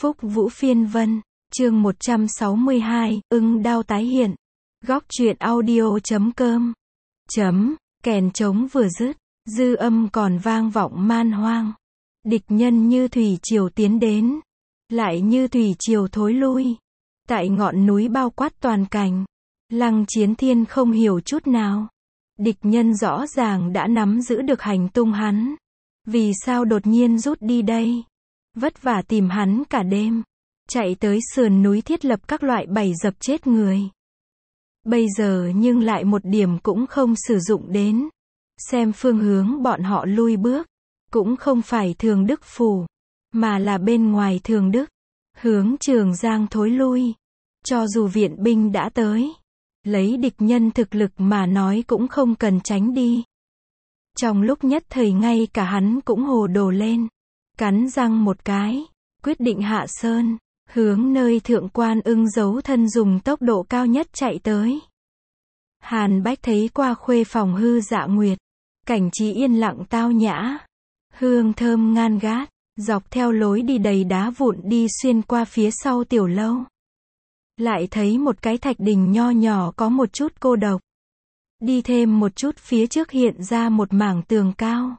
Phúc Vũ Phiên Vân, chương 162, ưng đao tái hiện. Góc truyện audio.com. Kèn trống vừa dứt, dư âm còn vang vọng man hoang. Địch nhân như thủy triều tiến đến, lại như thủy triều thối lui. Tại ngọn núi bao quát toàn cảnh, Lăng Chiến Thiên không hiểu chút nào. Địch nhân rõ ràng đã nắm giữ được hành tung hắn. Vì sao đột nhiên rút đi đây? Vất vả tìm hắn cả đêm. Chạy tới sườn núi thiết lập các loại bẫy dập chết người. Bây giờ nhưng lại một điểm cũng không sử dụng đến. Xem phương hướng bọn họ lui bước. Cũng không phải Thường Đức Phủ, mà là bên ngoài Thường Đức. Hướng Trường Giang thối lui. Cho dù viện binh đã tới, lấy địch nhân thực lực mà nói cũng không cần tránh đi. Trong lúc nhất thời ngay cả hắn cũng hồ đồ lên. Cắn răng một cái, quyết định hạ sơn, hướng nơi Thượng Quan Ưng giấu thân dùng tốc độ cao nhất chạy tới. Hàn Bách thấy qua khuê phòng Hư Dạ Nguyệt, cảnh trí yên lặng tao nhã, hương thơm ngan gát, dọc theo lối đi đầy đá vụn đi xuyên qua phía sau tiểu lâu. Lại thấy một cái thạch đình nho nhỏ có một chút cô độc. Đi thêm một chút phía trước hiện ra một mảng tường cao.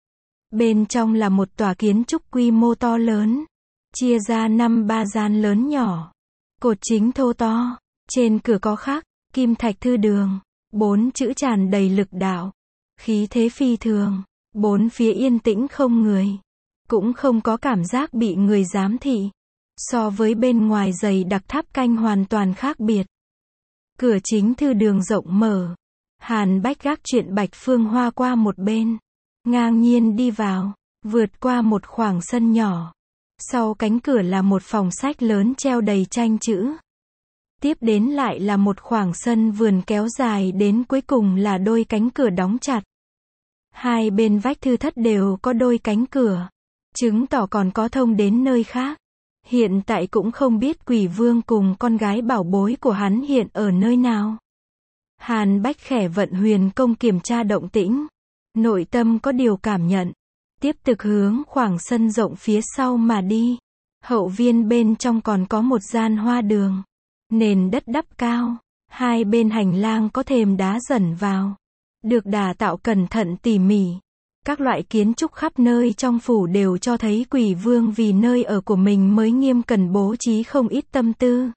Bên trong là một tòa kiến trúc quy mô to lớn, chia ra 5-3 gian lớn nhỏ. Cột chính thô to, trên cửa có khắc, Kim Thạch Thư Đường, 4 chữ tràn đầy lực đạo. Khí thế phi thường, bốn phía yên tĩnh không người. Cũng không có cảm giác bị người giám thị. So với bên ngoài dày đặc tháp canh hoàn toàn khác biệt. Cửa chính thư đường rộng mở. Hàn Bách gác chuyện Bạch Phương Hoa qua một bên. Ngang nhiên đi vào, vượt qua một khoảng sân nhỏ. Sau cánh cửa là một phòng sách lớn treo đầy tranh chữ. Tiếp đến lại là một khoảng sân vườn kéo dài đến cuối cùng là đôi cánh cửa đóng chặt. Hai bên vách thư thất đều có đôi cánh cửa, chứng tỏ còn có thông đến nơi khác. Hiện tại cũng không biết Quỷ Vương cùng con gái bảo bối của hắn hiện ở nơi nào. Hàn Bách khẽ vận huyền công kiểm tra động tĩnh. Nội tâm có điều cảm nhận. Tiếp tục hướng khoảng sân rộng phía sau mà đi. Hậu viên bên trong còn có một gian hoa đường. Nền đất đắp cao. Hai bên hành lang có thềm đá dần vào. Được đà tạo cẩn thận tỉ mỉ. Các loại kiến trúc khắp nơi trong phủ đều cho thấy Quỷ Vương vì nơi ở của mình mới nghiêm cẩn bố trí không ít tâm tư.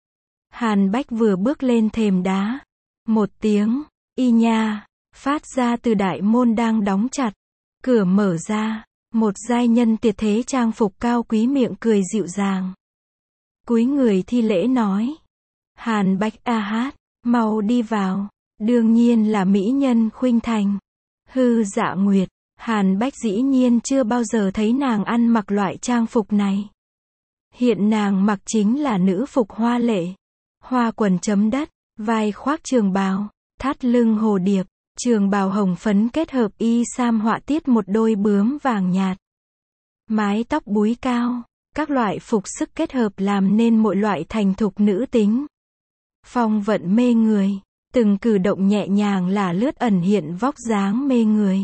Hàn Bách vừa bước lên thềm đá. Một tiếng, y nha, phát ra từ đại môn đang đóng chặt. Cửa mở ra, một giai nhân tuyệt thế trang phục cao quý miệng cười dịu dàng. Cúi người thi lễ nói. Hàn Bách a hát, mau đi vào. Đương nhiên là mỹ nhân Khuynh Thành. Hư Dạ Nguyệt. Hàn Bách dĩ nhiên chưa bao giờ thấy nàng ăn mặc loại trang phục này. Hiện nàng mặc chính là nữ phục hoa lệ. Hoa quần chấm đất, vai khoác trường bào, thắt lưng hồ điệp, trường bào hồng phấn kết hợp y sam họa tiết một đôi bướm vàng nhạt. Mái tóc búi cao, các loại phục sức kết hợp làm nên mọi loại thành thục nữ tính. Phong vận mê người, từng cử động nhẹ nhàng là lướt ẩn hiện vóc dáng mê người.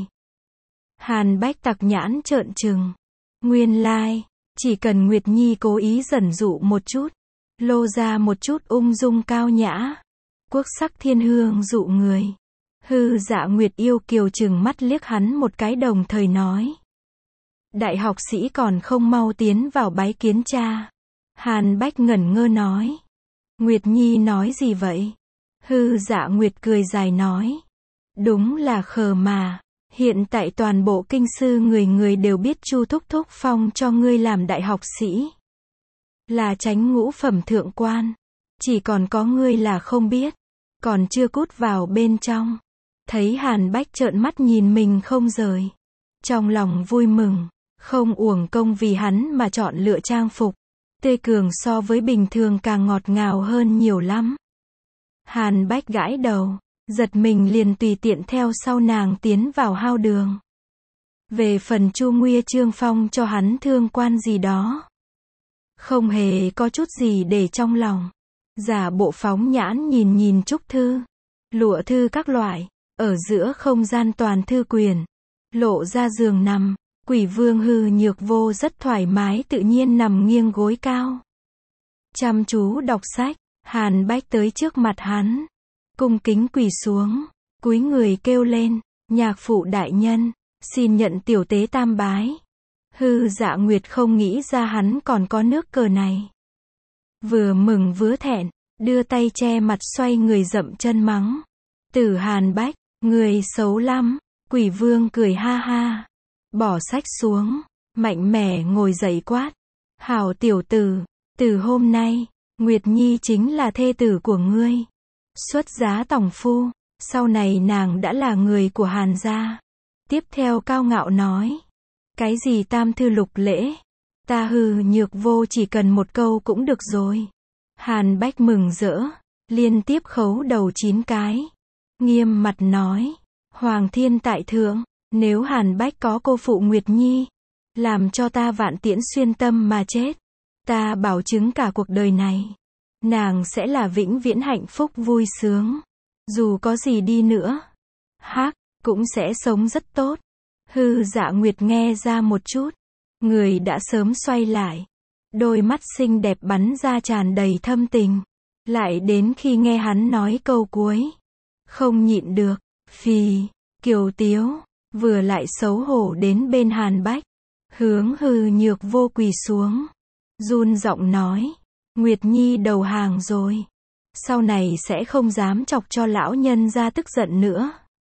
Hàn Bách tặc nhãn trợn trừng. Nguyên lai, chỉ cần Nguyệt Nhi cố ý giẩn dụ một chút, lô ra một chút ung dung cao nhã, quốc sắc thiên hương dụ người. Hư Dạ Nguyệt yêu kiều trừng mắt liếc hắn một cái đồng thời nói. Đại học sĩ còn không mau tiến vào bái kiến cha. Hàn Bách ngẩn ngơ nói. Nguyệt Nhi nói gì vậy? Hư Dạ Nguyệt cười dài nói. Đúng là khờ mà. Hiện tại toàn bộ kinh sư người người đều biết Chu Thúc Thúc phong cho ngươi làm đại học sĩ. Là chánh ngũ phẩm thượng quan. Chỉ còn có ngươi là không biết. Còn chưa cút vào bên trong. Thấy Hàn Bách trợn mắt nhìn mình không rời. Trong lòng vui mừng. Không uổng công vì hắn mà chọn lựa trang phục. Tươi cường so với bình thường càng ngọt ngào hơn nhiều lắm. Hàn Bách gãi đầu. Giật mình liền tùy tiện theo sau nàng tiến vào hao đường. Về phần Chu Nguy Trương Phong cho hắn thương quan gì đó. Không hề có chút gì để trong lòng. Giả bộ phóng nhãn nhìn nhìn trúc thư. Lụa thư các loại. Ở giữa không gian toàn thư quyển. Lộ ra giường nằm. Quỷ vương Hư Nhược Vô rất thoải mái tự nhiên nằm nghiêng gối cao. Chăm chú đọc sách, Hàn Bách tới trước mặt hắn. Cung kính quỳ xuống, cúi người kêu lên, nhạc phụ đại nhân, xin nhận tiểu tế tam bái. Hư Dạ Nguyệt không nghĩ ra hắn còn có nước cờ này. Vừa mừng vừa thẹn, đưa tay che mặt xoay người dậm chân mắng. Tử Hàn Bách, người xấu lắm. Quỷ vương cười ha ha. Bỏ sách xuống, mạnh mẽ ngồi dậy quát. Hảo tiểu tử, từ hôm nay, Nguyệt Nhi chính là thê tử của ngươi. Xuất giá tòng phu, sau này nàng đã là người của Hàn gia. Tiếp theo cao ngạo nói. Cái gì tam thư lục lễ? Ta Hư Nhược Vô chỉ cần một câu cũng được rồi. Hàn Bách mừng rỡ, liên tiếp khấu đầu 9 cái. Nghiêm mặt nói. Hoàng thiên tại thượng, nếu Hàn Bách có cô phụ Nguyệt Nhi, làm cho ta vạn tiễn xuyên tâm mà chết, ta bảo chứng cả cuộc đời này, nàng sẽ là vĩnh viễn hạnh phúc vui sướng. Dù có gì đi nữa, cũng sẽ sống rất tốt. Hư Dạ Nguyệt nghe ra một chút, người đã sớm xoay lại. Đôi mắt xinh đẹp bắn ra tràn đầy thâm tình. Lại đến khi nghe hắn nói câu cuối, không nhịn được, phì, kiều tiếu, vừa lại xấu hổ đến bên Hàn Bách. Hướng Hư Nhược Vô quỳ xuống, run giọng nói, Nguyệt Nhi đầu hàng rồi. Sau này sẽ không dám chọc cho lão nhân ra tức giận nữa.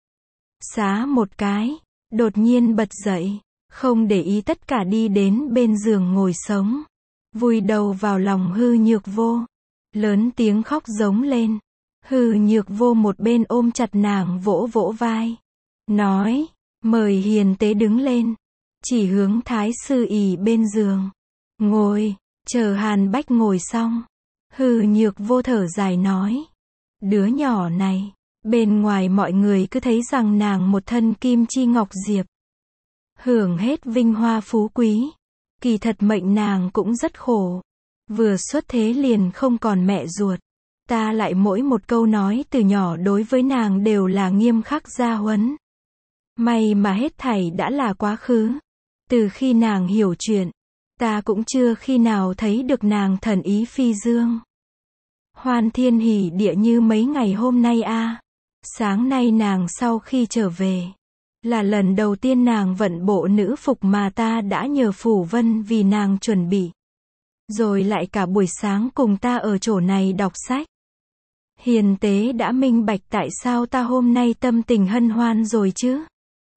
Xá một cái, đột nhiên bật dậy, không để ý tất cả đi đến bên giường ngồi sống. Vùi đầu vào lòng Hư Nhược Vô, lớn tiếng khóc giống lên. Hư Nhược Vô một bên ôm chặt nàng vỗ vỗ vai, nói, mời hiền tế đứng lên, chỉ hướng thái sư ỷ bên giường. Ngồi, chờ Hàn Bách ngồi xong. Hư Nhược Vô thở dài nói, đứa nhỏ này, bên ngoài mọi người cứ thấy rằng nàng một thân kim chi ngọc diệp, hưởng hết vinh hoa phú quý. Kỳ thật mệnh nàng cũng rất khổ. Vừa xuất thế liền không còn mẹ ruột. Ta lại mỗi một câu nói từ nhỏ đối với nàng đều là nghiêm khắc gia huấn. May mà hết thảy đã là quá khứ. Từ khi nàng hiểu chuyện, ta cũng chưa khi nào thấy được nàng thần ý phi dương. Hoan thiên hỉ địa như mấy ngày hôm nay a. Sáng nay nàng sau khi trở về, là lần đầu tiên nàng vận bộ nữ phục mà ta đã nhờ Phủ Vân vì nàng chuẩn bị. Rồi lại cả buổi sáng cùng ta ở chỗ này đọc sách. Hiền tế đã minh bạch tại sao ta hôm nay tâm tình hân hoan rồi chứ?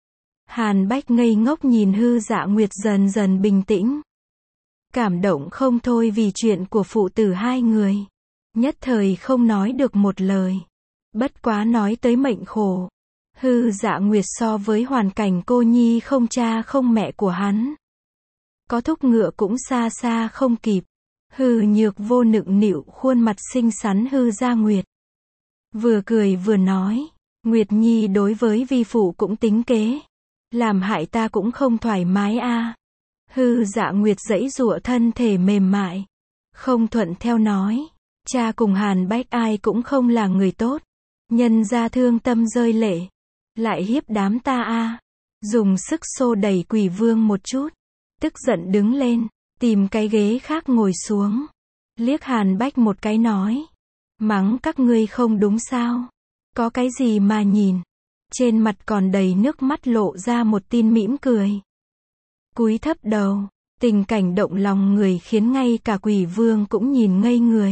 Hàn Bách ngây ngốc nhìn Hư Dạ Nguyệt dần dần bình tĩnh. Cảm động không thôi vì chuyện của phụ tử hai người. Nhất thời không nói được một lời. Bất quá nói tới mệnh khổ. Hư Dạ Nguyệt so với hoàn cảnh cô nhi không cha không mẹ của hắn, có thúc ngựa cũng xa xa không kịp. Hư Nhược Vô nựng nịu khuôn mặt xinh xắn Hư Dạ Nguyệt. Vừa cười vừa nói, Nguyệt Nhi đối với vi phụ cũng tính kế. Làm hại ta cũng không thoải mái a. Hư Dạ Nguyệt giãy giụa thân thể mềm mại. Không thuận theo nói, cha cùng Hàn Bách ai cũng không là người tốt. Nhân ra thương tâm rơi lệ. Lại hiếp đám ta a. Dùng sức xô đẩy Quỷ Vương một chút. Tức giận đứng lên, tìm cái ghế khác ngồi xuống. Liếc Hàn Bách một cái nói, mắng các ngươi không đúng sao? Có cái gì mà nhìn? Trên mặt còn đầy nước mắt lộ ra một tia mỉm cười. Cúi thấp đầu, tình cảnh động lòng người khiến ngay cả Quỷ Vương cũng nhìn ngây người.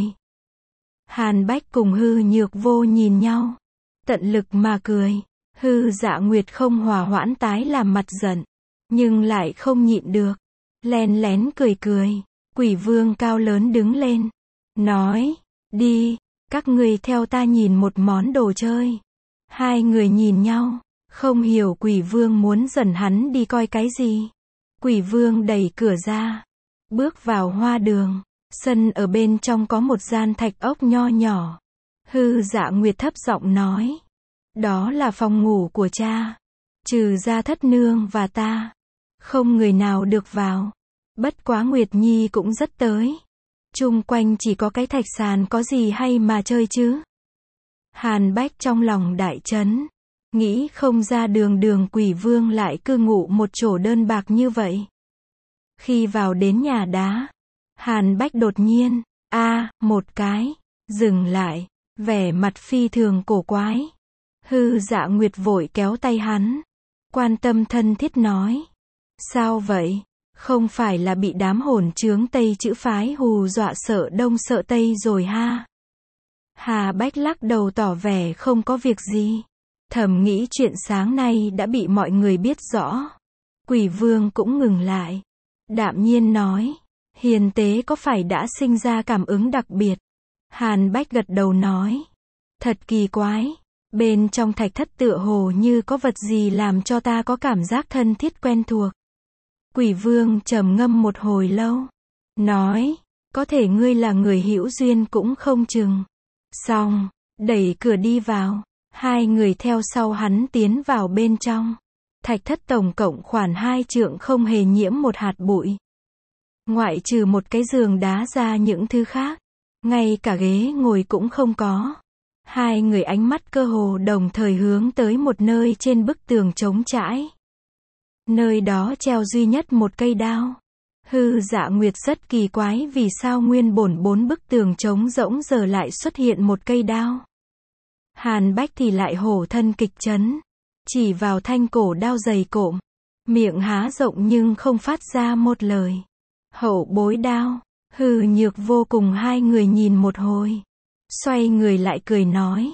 Hàn Bách cùng Hư Nhược Vô nhìn nhau, tận lực mà cười. Hư Dạ Nguyệt không hòa hoãn tái làm mặt giận, nhưng lại không nhịn được, len lén cười cười. Quỷ Vương cao lớn đứng lên, nói, đi, các ngươi theo ta nhìn một món đồ chơi. Hai người nhìn nhau, không hiểu Quỷ Vương muốn dẫn hắn đi coi cái gì. Quỷ Vương đẩy cửa ra, bước vào hoa đường. Sân ở bên trong có một gian thạch ốc nho nhỏ. Hư Dạ Nguyệt thấp giọng nói, đó là phòng ngủ của cha. Trừ ra thất nương và ta, không người nào được vào. Bất quá Nguyệt Nhi cũng rất tới. Chung quanh chỉ có cái thạch sàn có gì hay mà chơi chứ. Hàn Bách trong lòng đại chấn, Nghĩ không ra đường quỷ vương lại cư ngụ một chỗ đơn bạc như vậy. Khi vào đến nhà đá, Hàn Bách đột nhiên, một cái, dừng lại, vẻ mặt phi thường cổ quái. Hư Dạ Nguyệt vội kéo tay hắn, quan tâm thân thiết nói. Sao vậy? Không phải là bị đám hồn chướng Tây chữ phái hù dọa sợ Đông sợ Tây rồi ha? Hà Bách lắc đầu tỏ vẻ không có việc gì. Thầm nghĩ chuyện sáng nay đã bị mọi người biết rõ. Quỷ vương cũng ngừng lại. Đạm nhiên nói. Hiền tế có phải đã sinh ra cảm ứng đặc biệt? Hàn Bách gật đầu nói. Thật kỳ quái. Bên trong thạch thất tựa hồ như có vật gì làm cho ta có cảm giác thân thiết quen thuộc. Quỷ vương trầm ngâm một hồi lâu. Nói. Có thể ngươi là người hữu duyên cũng không chừng. Xong. Đẩy cửa đi vào. Hai người theo sau hắn tiến vào bên trong. Thạch thất tổng cộng khoảng 2 trượng không hề nhiễm một hạt bụi. Ngoại trừ một cái giường đá ra những thứ khác. Ngay cả ghế ngồi cũng không có. Hai người ánh mắt cơ hồ đồng thời hướng tới một nơi trên bức tường trống trải. Nơi đó treo duy nhất một cây đao. Hư Dạ Nguyệt rất kỳ quái vì sao nguyên bổn 4 bức tường trống rỗng giờ lại xuất hiện một cây đao. Hàn Bách thì lại hổ thân kịch chấn. Chỉ vào thanh cổ đao dày cộm. Miệng há rộng nhưng không phát ra một lời. Hậu bối đao. Hư Nhược vô cùng hai người nhìn một hồi. Xoay người lại cười nói.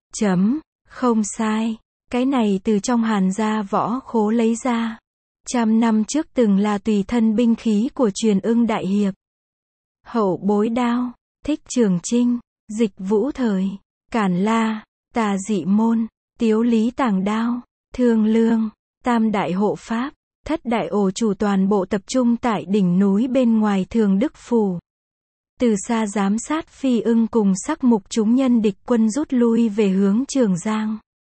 Không sai. Cái này từ trong Hàn gia võ khố lấy ra. 100 năm trước từng là tùy thân binh khí của Truyền Ưng đại hiệp. Hậu bối đao. Thích Trường Trinh. Dịch Vũ Thời. Cản La. Tà Dị Môn. Tiếu Lý Tàng Đao. Thương Lương. Tam đại hộ pháp. Thất đại ổ chủ toàn bộ tập trung tại đỉnh núi bên ngoài Thường Đức Phủ. Từ xa giám sát Phi Ưng cùng Sắc Mục chúng nhân địch quân rút lui về hướng Trường Giang.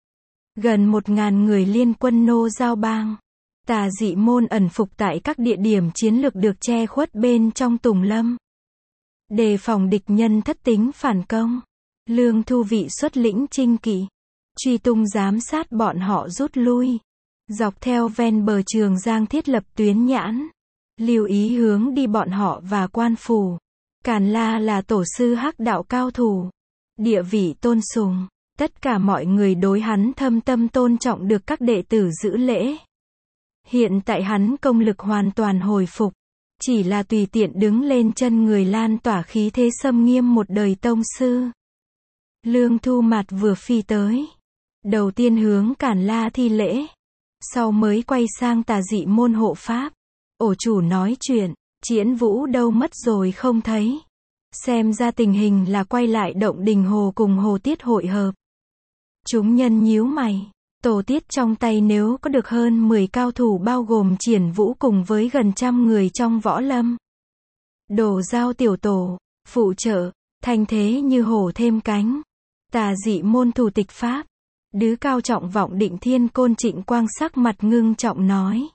Gần 1000 người liên quân nô giao bang. Tà Dị Môn ẩn phục tại các địa điểm chiến lược được che khuất bên trong Tùng Lâm. Đề phòng địch nhân thất tính phản công. Lương Thu Vị xuất lĩnh trinh kỵ. Truy tung giám sát bọn họ rút lui. Dọc theo ven bờ Trường Giang thiết lập tuyến nhãn. Lưu ý hướng đi bọn họ và quan phủ. Càn La là tổ sư hắc đạo cao thủ. Địa vị tôn sùng. Tất cả mọi người đối hắn thâm tâm tôn trọng được các đệ tử giữ lễ. Hiện tại hắn công lực hoàn toàn hồi phục. Chỉ là tùy tiện đứng lên chân người lan tỏa khí thế xâm nghiêm một đời tông sư. Lương Thu Mạt vừa phi tới. Đầu tiên hướng Càn La thi lễ. Sau mới quay sang Tà Dị Môn hộ pháp. Ổ chủ nói chuyện. Triển Vũ đâu mất rồi không thấy. Xem ra tình hình là quay lại Động Đình Hồ cùng Hồ Tiết hội hợp. Chúng nhân nhíu mày. Tổ Tiết trong tay nếu có được hơn 10 cao thủ bao gồm Triển Vũ cùng với gần 100 người trong võ lâm. Đồ giao tiểu tổ, phụ trợ, thanh thế như hổ thêm cánh. Tà Dị Môn thủ tịch pháp. Đứ cao trọng vọng Định Thiên Côn Trịnh Quang sắc mặt ngưng trọng nói.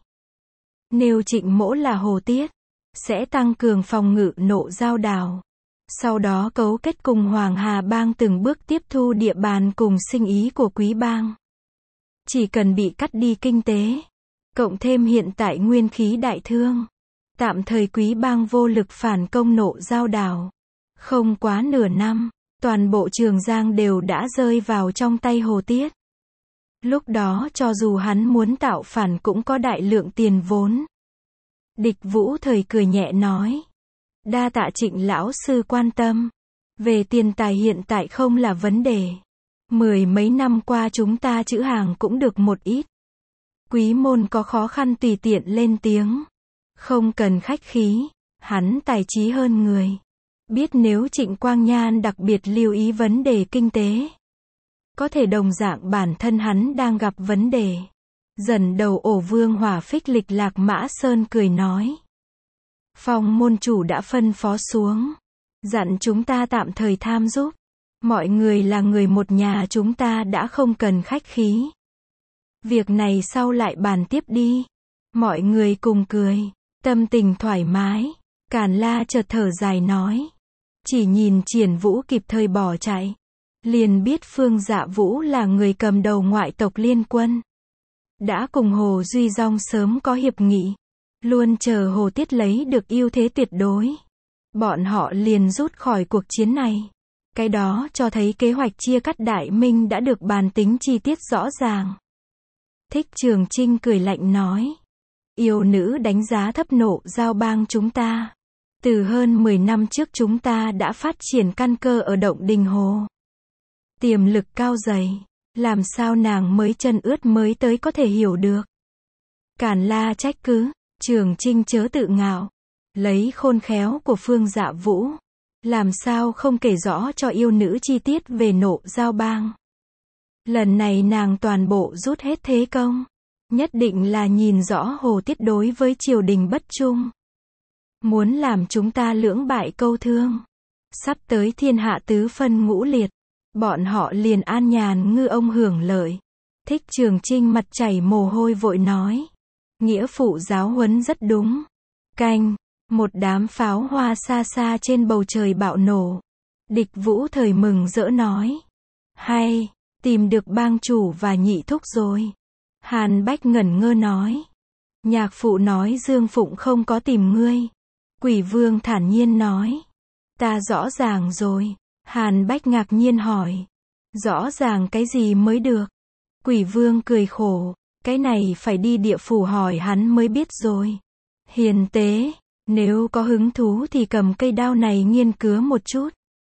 Nếu Trịnh Mỗ là Hồ Tiết, sẽ tăng cường phòng ngự nộ giao đảo. Sau đó cấu kết cùng Hoàng Hà bang từng bước tiếp thu địa bàn cùng sinh ý của Quý bang. Chỉ cần bị cắt đi kinh tế, cộng thêm hiện tại nguyên khí đại thương, tạm thời Quý bang vô lực phản công nộ giao đảo. Không quá nửa năm, toàn bộ Trường Giang đều đã rơi vào trong tay Hồ Tiết. Lúc đó cho dù hắn muốn tạo phản cũng có đại lượng tiền vốn. Địch Vũ Thời cười nhẹ nói. Đa tạ Trịnh lão sư quan tâm. Về tiền tài hiện tại không là vấn đề. 10 mấy năm qua chúng ta chữ hàng cũng được một ít. Quý môn có khó khăn tùy tiện lên tiếng. Không cần khách khí, hắn tài trí hơn người. Biết nếu Trịnh Quang Nhan đặc biệt lưu ý vấn đề kinh tế. Có thể đồng dạng bản thân hắn đang gặp vấn đề. Dần đầu ổ vương hỏa phích lịch Lạc Mã Sơn cười nói. Phong môn chủ đã phân phó xuống. Dặn chúng ta tạm thời tham giúp. Mọi người là người một nhà chúng ta đã không cần khách khí. Việc này sau lại bàn tiếp đi. Mọi người cùng cười. Tâm tình thoải mái. Càn La chợt thở dài nói. Chỉ nhìn Triển Vũ kịp thời bỏ chạy. liền biết Phương Dạ Vũ là người cầm đầu ngoại tộc liên quân. Đã cùng Hồ Duy Dong sớm có hiệp nghị, luôn chờ Hồ Tiết lấy được ưu thế tuyệt đối. Bọn họ liền rút khỏi cuộc chiến này. Cái đó cho thấy kế hoạch chia cắt Đại Minh đã được bàn tính chi tiết rõ ràng. Thích Trường Chinh cười lạnh nói. Yêu nữ đánh giá thấp Nộ Giao bang chúng ta. Từ hơn 10 năm trước chúng ta đã phát triển căn cơ ở Động Đình Hồ. Tiềm lực cao dày. Làm sao nàng mới chân ướt mới tới có thể hiểu được. Càn La trách cứ. Trường Chinh chớ tự ngạo. Lấy khôn khéo của Phương Dạ Vũ. Làm sao không kể rõ cho yêu nữ chi tiết về Nộ Giao bang. Lần này nàng toàn bộ rút hết thế công. Nhất định là nhìn rõ Hồ Tiết đối với triều đình bất trung. Muốn làm chúng ta lưỡng bại câu thương. Sắp tới thiên hạ tứ phân ngũ liệt. Bọn họ liền an nhàn ngư ông hưởng lợi. Thích Trường Chinh mặt chảy mồ hôi vội nói. Nghĩa phụ giáo huấn rất đúng. Canh. Một đám pháo hoa xa xa trên bầu trời bạo nổ. Địch Vũ Thời mừng rỡ nói. Hay, tìm được bang chủ và nhị thúc rồi. Hàn Bách ngẩn ngơ nói. Nhạc phụ nói Dương Phụng không có tìm ngươi. Quỷ Vương thản nhiên nói. Ta rõ ràng rồi. Hàn Bách ngạc nhiên hỏi. Rõ ràng cái gì mới được? Quỷ Vương cười khổ. Cái này phải đi địa phủ hỏi hắn mới biết rồi. Hiền tế. Nếu có hứng thú thì cầm cây đao này nghiên cứu một chút.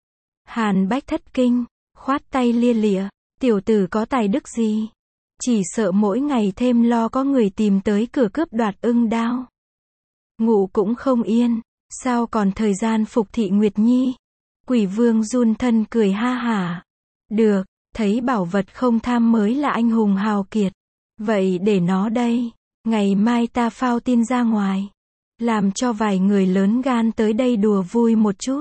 Hàn Bách thất kinh, khoát tay lia lịa, tiểu tử có tài đức gì? Chỉ sợ mỗi ngày thêm lo có người tìm tới cửa cướp đoạt ưng đao. Ngủ cũng không yên, sao còn thời gian phục thị Nguyệt Nhi? Quỷ Vương run thân cười ha hả. Được, thấy bảo vật không tham mới là anh hùng hào kiệt. Vậy để nó đây, ngày mai ta phao tin ra ngoài. Làm cho vài người lớn gan tới đây đùa vui một chút.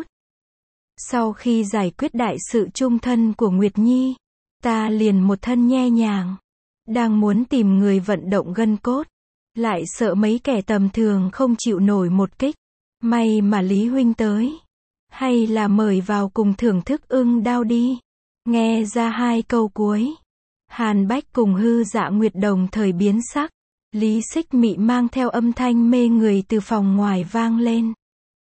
Sau khi giải quyết đại sự chung thân của Nguyệt Nhi, ta liền một thân nhe nhàng. Đang muốn tìm người vận động gân cốt. Lại sợ mấy kẻ tầm thường không chịu nổi một kích. May mà Lý Huynh tới. Hay là mời vào cùng thưởng thức ưng đao đi. Nghe ra hai câu cuối. Hàn Bách cùng Hư Dạ Nguyệt đồng thời biến sắc. Lý Xích Mị mang theo âm thanh mê người từ phòng ngoài vang lên.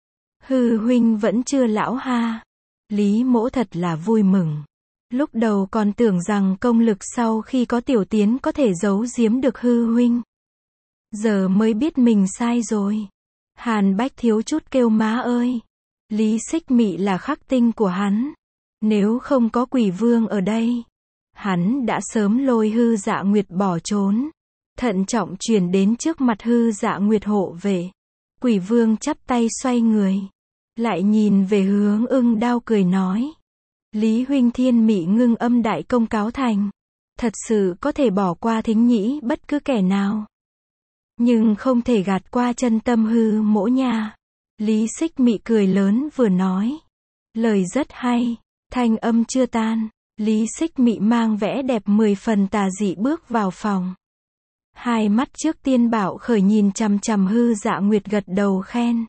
Hư huynh vẫn chưa lão ha. Lý Mỗ thật là vui mừng. Lúc đầu còn tưởng rằng công lực sau khi có tiểu tiến có thể giấu giếm được hư huynh. Giờ mới biết mình sai rồi. Hàn Bách thiếu chút kêu má ơi. Lý Xích Mị là khắc tinh của hắn. Nếu không có Quỷ Vương ở đây, hắn đã sớm lôi Hư Dạ Nguyệt bỏ trốn. Thận trọng chuyển đến trước mặt Hư Dạ Nguyệt hộ về. Quỷ Vương chắp tay xoay người. Lại nhìn về hướng ưng đao cười nói. Lý huynh thiên mị ngưng âm đại công cáo thành. Thật sự có thể bỏ qua thính nhĩ bất cứ kẻ nào. Nhưng không thể gạt qua chân tâm Hư Mỗ nha. Lý Xích Mị cười lớn vừa nói. Lời rất hay. Thanh âm chưa tan. Lý Xích Mị mang vẻ đẹp 10 phần tà dị bước vào phòng. Hai mắt trước tiên bảo khởi nhìn chằm chằm Hư Dạ Nguyệt gật đầu khen.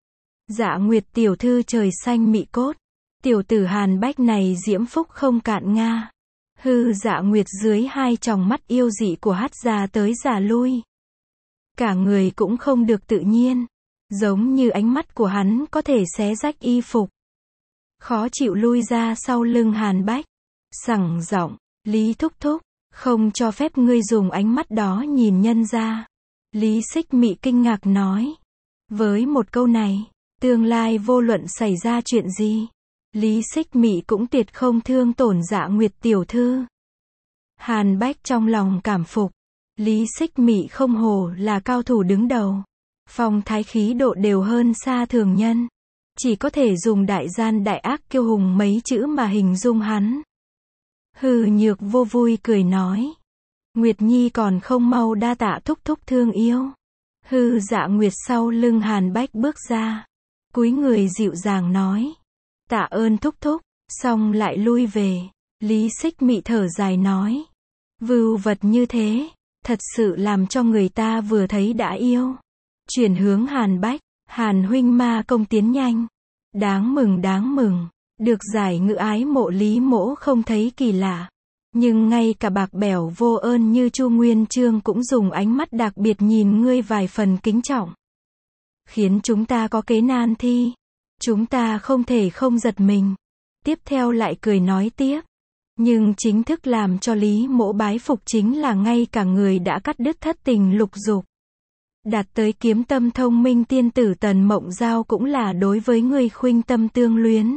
Dạ Nguyệt tiểu thư trời xanh mị cốt. Tiểu tử Hàn Bách này diễm phúc không cạn nga. Hư Dạ Nguyệt dưới hai tròng mắt yêu dị của hắt ra tới già lui. Cả người cũng không được tự nhiên. Giống như ánh mắt của hắn có thể xé rách y phục. Khó chịu lui ra sau lưng Hàn Bách. Sẳng giọng, Lý thúc thúc. Không cho phép ngươi dùng ánh mắt đó nhìn nhân ra. Lý Xích Mị kinh ngạc nói. Với một câu này, tương lai vô luận xảy ra chuyện gì, Lý Xích Mị cũng tuyệt không thương tổn Dạ Nguyệt tiểu thư. Hàn Bách trong lòng cảm phục. Lý Xích Mị không hổ là cao thủ đứng đầu. Phong thái khí độ đều hơn xa thường nhân. Chỉ có thể dùng đại gian đại ác kiêu hùng mấy chữ mà hình dung hắn. Hư Nhược Vô vui cười nói. Nguyệt Nhi còn không mau đa tạ thúc thúc thương yêu. Hư Dạ Nguyệt sau lưng Hàn Bách bước ra. Cúi người dịu dàng nói. Tạ ơn thúc thúc, xong lại lui về. Lý Xích Mị thở dài nói. Vưu vật như thế, thật sự làm cho người ta vừa thấy đã yêu. Chuyển hướng Hàn Bách. Hàn huynh ma công tiến nhanh. Đáng mừng đáng mừng. Được giải ngữ ái mộ Lý Mỗ không thấy kỳ lạ. Nhưng ngay cả bạc bẽo vô ơn như Chu Nguyên Chương cũng dùng ánh mắt đặc biệt nhìn ngươi vài phần kính trọng. Khiến chúng ta có kế nan thi. Chúng ta không thể không giật mình. Tiếp theo lại cười nói tiếp. Nhưng chính thức làm cho Lý Mỗ bái phục chính là ngay cả người đã cắt đứt thất tình lục dục. Đạt tới kiếm tâm thông minh tiên tử Tần Mộng Giao cũng là đối với người khuynh tâm tương luyến.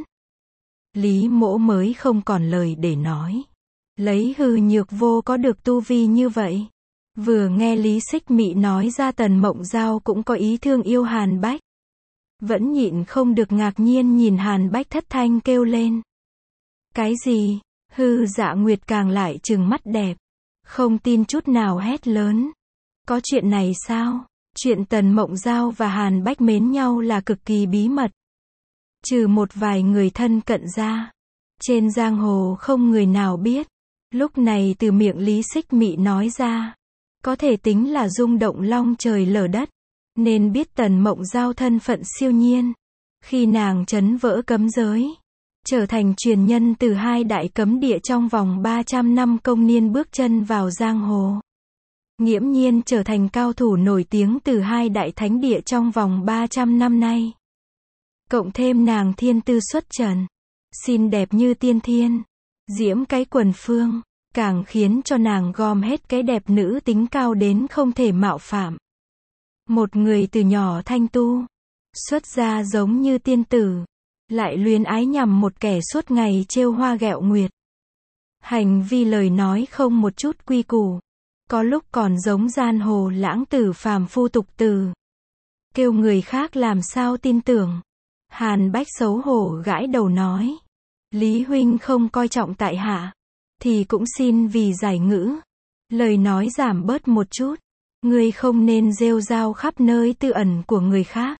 Lý Mỗ mới không còn lời để nói. Lấy Hư Nhược Vô có được tu vi như vậy. Vừa nghe Lý Xích Mị nói ra Tần Mộng Giao cũng có ý thương yêu Hàn Bách. Vẫn nhịn không được ngạc nhiên nhìn Hàn Bách thất thanh kêu lên. Cái gì? Hư Dạ Nguyệt càng lại trừng mắt đẹp. Không tin chút nào hét lớn. Có chuyện này sao? Chuyện Tần Mộng Giao và Hàn Bách mến nhau là cực kỳ bí mật. Trừ một vài người thân cận ra. Trên giang hồ không người nào biết. Lúc này từ miệng Lý Xích Mị nói ra. Có thể tính là rung động long trời lở đất. Nên biết Tần Mộng Giao thân phận siêu nhiên. Khi nàng trấn vỡ cấm giới. Trở thành truyền nhân từ hai đại cấm địa trong vòng 300 năm công niên bước chân vào giang hồ. Nghiễm nhiên trở thành cao thủ nổi tiếng từ hai đại thánh địa trong vòng 300 năm nay. Cộng thêm nàng thiên tư xuất trần. Xinh đẹp như tiên thiên. Diễm cái quần phương. Càng khiến cho nàng gom hết cái đẹp nữ tính cao đến không thể mạo phạm. Một người từ nhỏ thanh tu. Xuất gia giống như tiên tử. Lại luyến ái nhằm một kẻ suốt ngày trêu hoa ghẹo nguyệt. Hành vi lời nói không một chút quy củ. Có lúc còn giống giang hồ lãng tử phàm phu tục tử. Kêu người khác làm sao tin tưởng. Hàn Bách xấu hổ gãi đầu nói. Lý huynh không coi trọng tại hạ. Thì cũng xin vì giải ngữ. Lời nói giảm bớt một chút. Ngươi không nên rêu rao khắp nơi tư ẩn của người khác.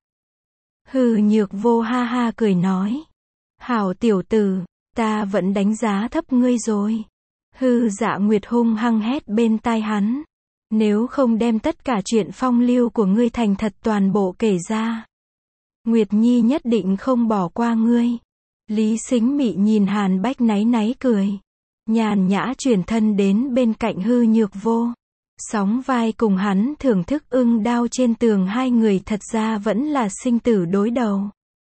Hư Nhược Vô ha ha cười nói. Hảo tiểu tử, ta vẫn đánh giá thấp ngươi rồi. Hư Dạ Nguyệt hung hăng hét bên tai hắn. Nếu không đem tất cả chuyện phong lưu của ngươi thành thật toàn bộ kể ra. Nguyệt Nhi nhất định không bỏ qua ngươi. Lý Sính Mị nhìn Hàn Bách náy náy cười. Nhàn nhã chuyển thân đến bên cạnh Hư Nhược Vô. Sóng vai cùng hắn thưởng thức ưng đao trên tường, hai người thật ra vẫn là sinh tử đối đầu.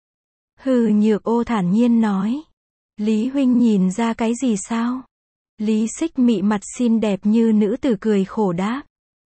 Hư Nhược Ô thản nhiên nói. Lý huynh nhìn ra cái gì sao? Lý Xích Mị mặt xinh đẹp như nữ tử cười khổ đáp.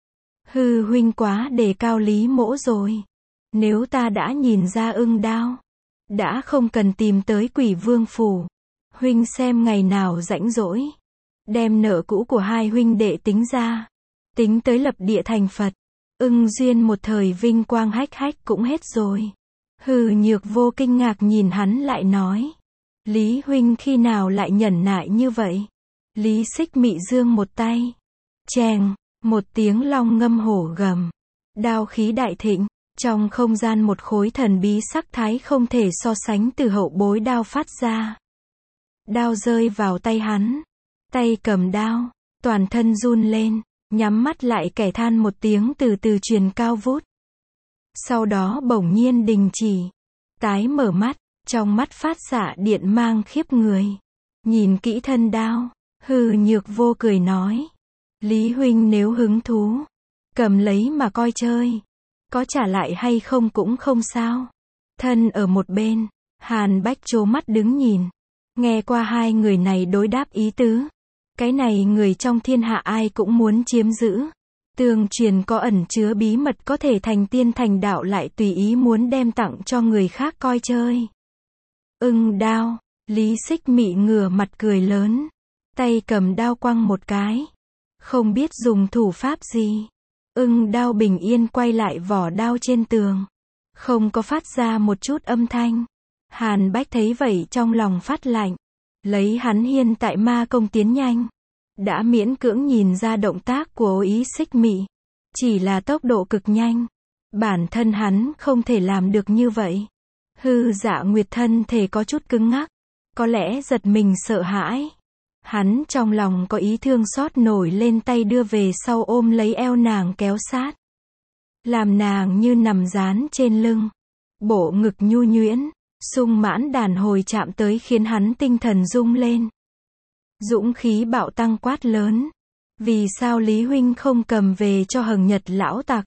Hư huynh quá đề cao Lý Mỗ rồi. Nếu ta đã nhìn ra ưng đao, đã không cần tìm tới Quỷ Vương phủ. Huynh xem ngày nào rảnh rỗi, đem nợ cũ của hai huynh đệ tính ra. Tính tới lập địa thành Phật. Ưng duyên một thời vinh quang hách hách cũng hết rồi. Hư Nhược Vô kinh ngạc nhìn hắn lại nói. Lý huynh khi nào lại nhẫn nại như vậy? Lý Xích Mị giương một tay. Chèng, một tiếng long ngâm hổ gầm. Đao khí đại thịnh. Trong không gian một khối thần bí sắc thái không thể so sánh từ hậu bối đao phát ra. Đao rơi vào tay hắn. Tay cầm đao. Toàn thân run lên. Nhắm mắt lại kẻ than một tiếng từ từ truyền cao vút. Sau đó bỗng nhiên đình chỉ. Tái mở mắt. Trong mắt phát xạ điện mang khiếp người. Nhìn kỹ thân đao. Hư Nhược Vô cười nói. Lý huynh nếu hứng thú, cầm lấy mà coi chơi. Có trả lại hay không cũng không sao. Thân ở một bên. Hàn Bách trố mắt đứng nhìn. Nghe qua hai người này đối đáp ý tứ. Cái này người trong thiên hạ ai cũng muốn chiếm giữ. Tương truyền có ẩn chứa bí mật có thể thành tiên thành đạo lại tùy ý muốn đem tặng cho người khác coi chơi. Ưng đao. Lý Xích Mị ngửa mặt cười lớn. Tay cầm đao quăng một cái. Không biết dùng thủ pháp gì. Ưng đao bình yên quay lại vỏ đao trên tường. Không có phát ra một chút âm thanh. Hàn Bách thấy vậy trong lòng phát lạnh. Lấy hắn hiện tại ma công tiến nhanh. Đã miễn cưỡng nhìn ra động tác của Ô Ý Xích Mị. Chỉ là tốc độ cực nhanh. Bản thân hắn không thể làm được như vậy. Hư Dạ Nguyệt thân thể có chút cứng ngắc. Có lẽ giật mình sợ hãi. Hắn trong lòng có ý thương xót nổi lên, tay đưa về sau ôm lấy eo nàng kéo sát. Làm nàng như nằm dán trên lưng. Bộ ngực nhu nhuyễn. Sung mãn đàn hồi chạm tới khiến hắn tinh thần rung lên. Dũng khí bạo tăng quát lớn. Vì sao Lý huynh không cầm về cho Hồng Nhật lão tặc?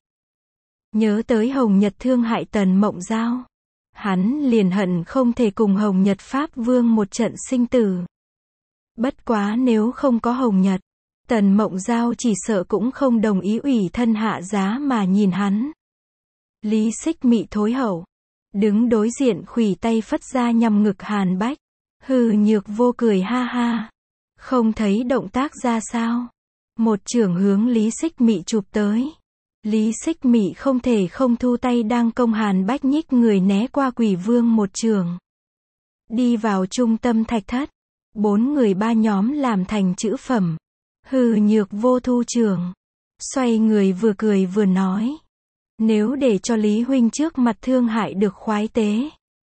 Nhớ tới Hồng Nhật thương hại Tần Mộng Giao. Hắn liền hận không thể cùng Hồng Nhật Pháp Vương một trận sinh tử. Bất quá nếu không có Hồng Nhật, Tần Mộng Giao chỉ sợ cũng không đồng ý ủy thân hạ giá mà nhìn hắn. Lý Xích Mị thối hậu. Đứng đối diện khuỷu tay phất ra nhằm ngực Hàn Bách. Hư Nhược Vô cười ha ha. Không thấy động tác ra sao. Một chưởng hướng Lý Xích Mị chụp tới. Lý Xích Mị không thể không thu tay đang công Hàn Bách nhích người né qua Quỷ Vương một chưởng. Đi vào trung tâm thạch thất. 4 người 3 nhóm làm thành chữ phẩm. Hư Nhược Vô thu chưởng. Xoay người vừa cười vừa nói. Nếu để cho Lý huynh trước mặt thương hại được khoái tế.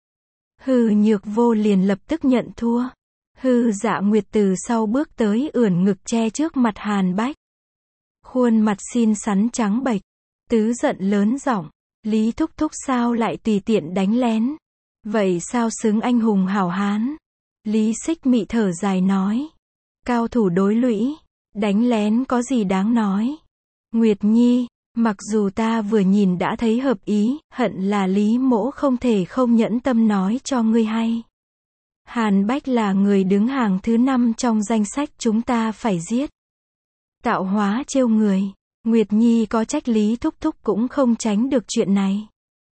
Hư Nhược Vô liền lập tức nhận thua. Hư Dạ Nguyệt từ sau bước tới ưỡn ngực che trước mặt Hàn Bách. Khuôn mặt xinh xắn trắng bệch. Tứ giận lớn giọng. Lý thúc thúc sao lại tùy tiện đánh lén. Vậy sao xứng anh hùng hảo hán. Lý Xích Mị thở dài nói. Cao thủ đối lũy. Đánh lén có gì đáng nói. Nguyệt Nhi. Mặc dù ta vừa nhìn đã thấy hợp ý, hận là Lý mỗ không thể không nhẫn tâm nói cho ngươi hay. Hàn Bách là người đứng hàng thứ 5 trong danh sách chúng ta phải giết. Tạo hóa trêu người. Nguyệt Nhi có trách Lý thúc thúc cũng không tránh được chuyện này.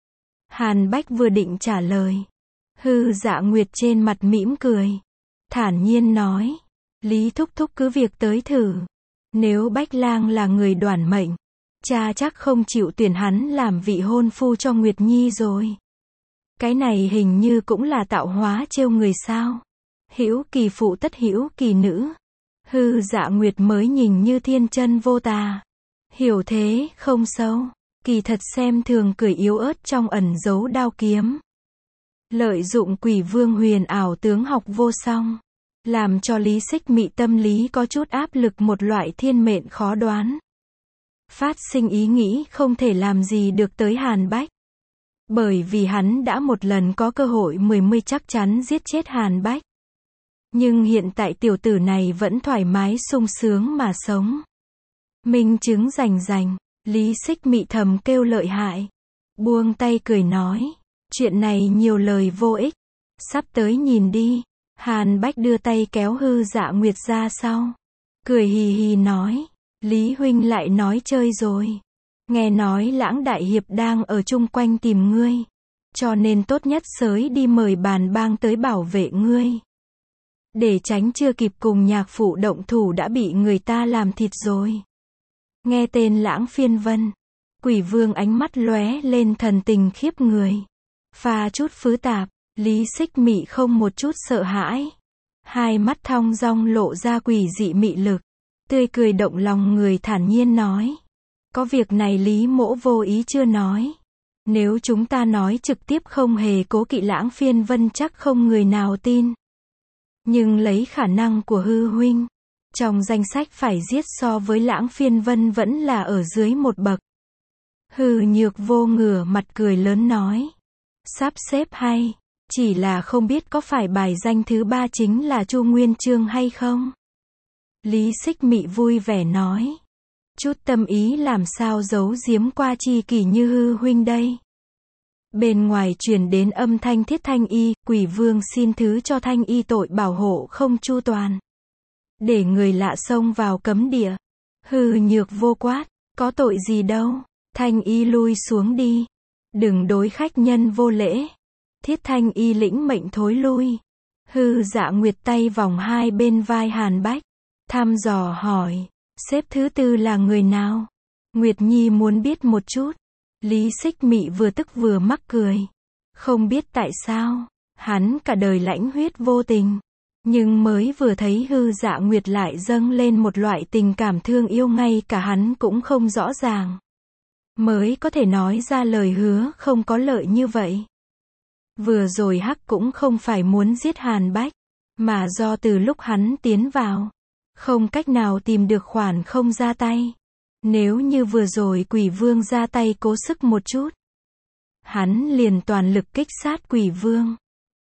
Hàn Bách vừa định trả lời. Hư Dạ Nguyệt trên mặt mỉm cười. Thản nhiên nói. Lý thúc thúc cứ việc tới thử. Nếu Bách Lang là người đoản mệnh. Cha chắc không chịu tuyển hắn làm vị hôn phu cho Nguyệt Nhi rồi. Cái này hình như cũng là tạo hóa trêu người sao. Hữu kỳ phụ tất hữu kỳ nữ. Hư Dạ Nguyệt mới nhìn như thiên chân vô tà. Hiểu thế, không sâu. Kỳ thật xem thường cười yếu ớt trong ẩn giấu đao kiếm. Lợi dụng Quỷ Vương huyền ảo tướng học vô song. Làm cho Lý Xích Mị tâm lý có chút áp lực một loại thiên mệnh khó đoán. Phát sinh ý nghĩ không thể làm gì được tới Hàn Bách. Bởi vì hắn đã một lần có cơ hội 10 chắc chắn giết chết Hàn Bách. Nhưng hiện tại tiểu tử này vẫn thoải mái sung sướng mà sống. Minh chứng rành, Lý Xích Mị thầm kêu lợi hại. Buông tay cười nói. Chuyện này nhiều lời vô ích. Sắp tới nhìn đi. Hàn Bách đưa tay kéo Hư Dạ Nguyệt ra sau. Cười hì hì nói. Lý huynh lại nói chơi rồi. Nghe nói Lãng Đại Hiệp đang ở chung quanh tìm ngươi. Cho nên tốt nhất sớm đi mời Bàn Bang tới bảo vệ ngươi. Để tránh chưa kịp cùng nhạc phụ động thủ đã bị người ta làm thịt rồi. Nghe tên Lãng Phiên Vân. Quỷ Vương ánh mắt lóe lên thần tình khiếp người. Pha chút phứ tạp. Lý Xích Mị không một chút sợ hãi. Hai mắt thong dong lộ ra quỷ dị mị lực. Tươi cười động lòng người thản nhiên nói. Có việc này Lý mỗ vô ý chưa nói. Nếu chúng ta nói trực tiếp không hề cố kỵ Lãng Phiên Vân chắc không người nào tin. Nhưng lấy khả năng của Hư huynh. Trong danh sách phải giết so với Lãng Phiên Vân vẫn là ở dưới một bậc. Hư Nhược Vô ngửa mặt cười lớn nói. Sắp xếp hay. Chỉ là không biết có phải bài danh thứ 3 chính là Chu Nguyên Chương hay không? Lý Xích Mị vui vẻ nói. Chút tâm ý làm sao giấu giếm qua chi kỷ như Hư huynh đây. Bên ngoài truyền đến âm thanh Thiết Thanh Y, Quỷ Vương xin thứ cho Thanh Y tội bảo hộ không chu toàn. Để người lạ xông vào cấm địa. Hư Nhược Vô quát, có tội gì đâu. Thanh Y lui xuống đi. Đừng đối khách nhân vô lễ. Thiết Thanh Y lĩnh mệnh thối lui. Hư Dạ Nguyệt tay vòng hai bên vai Hàn Bách. Thăm dò hỏi. Xếp thứ 4 là người nào? Nguyệt Nhi muốn biết một chút. Lý Xích Mị vừa tức vừa mắc cười. Không biết tại sao. Hắn cả đời lãnh huyết vô tình. Nhưng mới vừa thấy Hư Dạ Nguyệt lại dâng lên một loại tình cảm thương yêu ngay cả hắn cũng không rõ ràng. Mới có thể nói ra lời hứa không có lợi như vậy. Vừa rồi Hắc cũng không phải muốn giết Hàn Bách. Mà do từ lúc hắn tiến vào. Không cách nào tìm được khoản không ra tay. Nếu như vừa rồi Quỷ Vương ra tay cố sức một chút. Hắn liền toàn lực kích sát Quỷ Vương.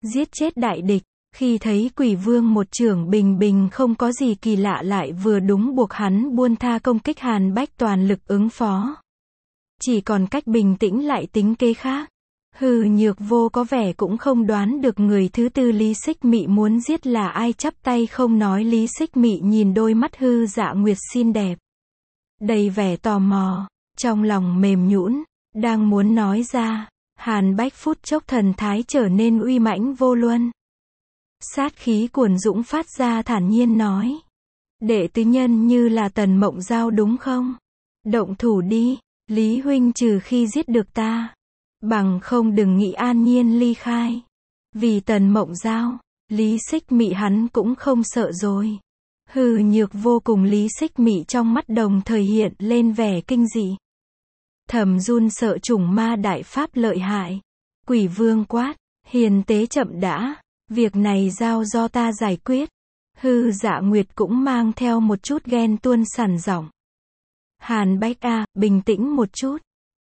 giết chết đại địch. Khi thấy Quỷ Vương một chưởng bình bình không có gì kỳ lạ lại vừa đúng buộc hắn buông tha công kích Hàn Bách toàn lực ứng phó. Chỉ còn cách bình tĩnh lại tính kế khác. Hư Nhược Vô có vẻ cũng không đoán được người thứ tư Lý Xích Mị muốn giết là ai, chắp tay không nói. Lý Xích Mị nhìn đôi mắt Hư Dạ Nguyệt xinh đẹp, đầy vẻ tò mò, trong lòng mềm nhũn, đang muốn nói ra, Hàn Bách phút chốc thần thái trở nên uy mãnh vô luân. Sát khí cuồn dũng phát ra, thản nhiên nói: đệ tứ nhân như là Tần Mộng Giao đúng không? Động thủ đi, Lý huynh, trừ khi giết được ta, bằng không đừng nghĩ an nhiên ly khai. Vì Tần Mộng Giao, Lý Xích Mị hắn cũng không sợ rồi. Hư Nhược Vô cùng Lý Xích Mị trong mắt đồng thời hiện lên vẻ kinh dị. Thầm run sợ chủng ma đại pháp lợi hại. Quỷ Vương quát: hiền tế chậm đã, việc này giao do ta giải quyết. Hư Dạ Nguyệt cũng mang theo một chút ghen tuông sẵn giọng: Hàn Bách a, bình tĩnh một chút.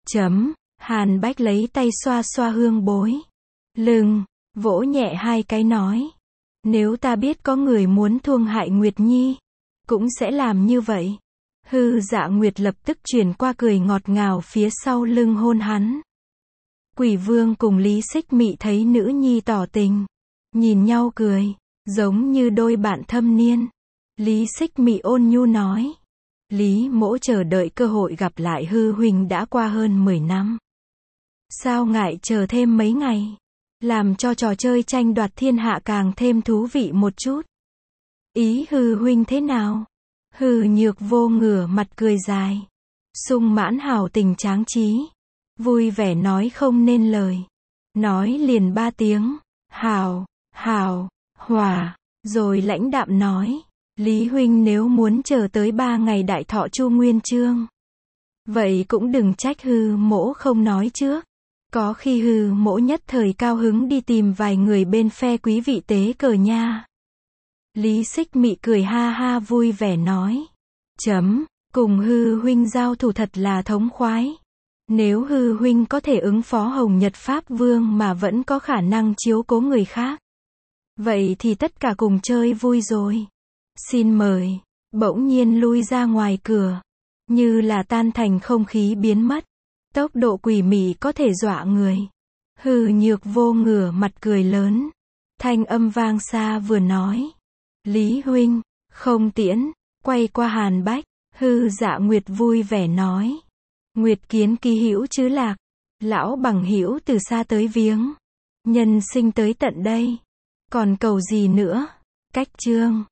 Hàn Bách lấy tay xoa xoa hương bối lưng, vỗ nhẹ hai cái nói: nếu ta biết có người muốn thương hại Nguyệt Nhi, cũng sẽ làm như vậy. Hư Dạ Nguyệt lập tức chuyển qua cười ngọt ngào phía sau lưng hôn hắn. Quỷ Vương cùng Lý Xích Mị thấy nữ nhi tỏ tình, nhìn nhau cười, giống như đôi bạn thâm niên. Lý Xích Mị ôn nhu nói: Lý mỗ chờ đợi cơ hội gặp lại Hư huynh đã qua hơn 10 năm. Sao ngại chờ thêm mấy ngày, làm cho trò chơi tranh đoạt thiên hạ càng thêm thú vị một chút. Ý Hư huynh thế nào? Hư Nhược Vô ngửa mặt cười dài, sung mãn hào tình tráng trí, vui vẻ nói không nên lời. Nói liền 3 tiếng: hào, hào, hòa, rồi lãnh đạm nói: Lý huynh nếu muốn chờ tới 3 ngày đại thọ Chu Nguyên Chương, vậy cũng đừng trách Hư mỗ không nói trước. Có khi Hư mỗ nhất thời cao hứng đi tìm vài người bên phe quý vị tế cờ nha. Lý Xích Mị cười ha ha vui vẻ nói: cùng Hư huynh giao thủ thật là thống khoái. Nếu Hư huynh có thể ứng phó Hồng Nhật Pháp Vương mà vẫn có khả năng chiếu cố người khác, vậy thì tất cả cùng chơi vui rồi. Xin mời. Bỗng nhiên lui ra ngoài cửa, như là tan thành không khí biến mất. Tốc độ quỷ mị có thể dọa người. Hư Nhược Vô ngửa mặt cười lớn, thanh âm vang xa vừa nói: Lý huynh, không tiễn. Quay qua Hàn Bách, Hư Dạ Nguyệt vui vẻ nói: Nguyệt kiến ký hữu chứ lạc, lão bằng hữu từ xa tới viếng, nhân sinh tới tận đây, còn cầu gì nữa. Cách chương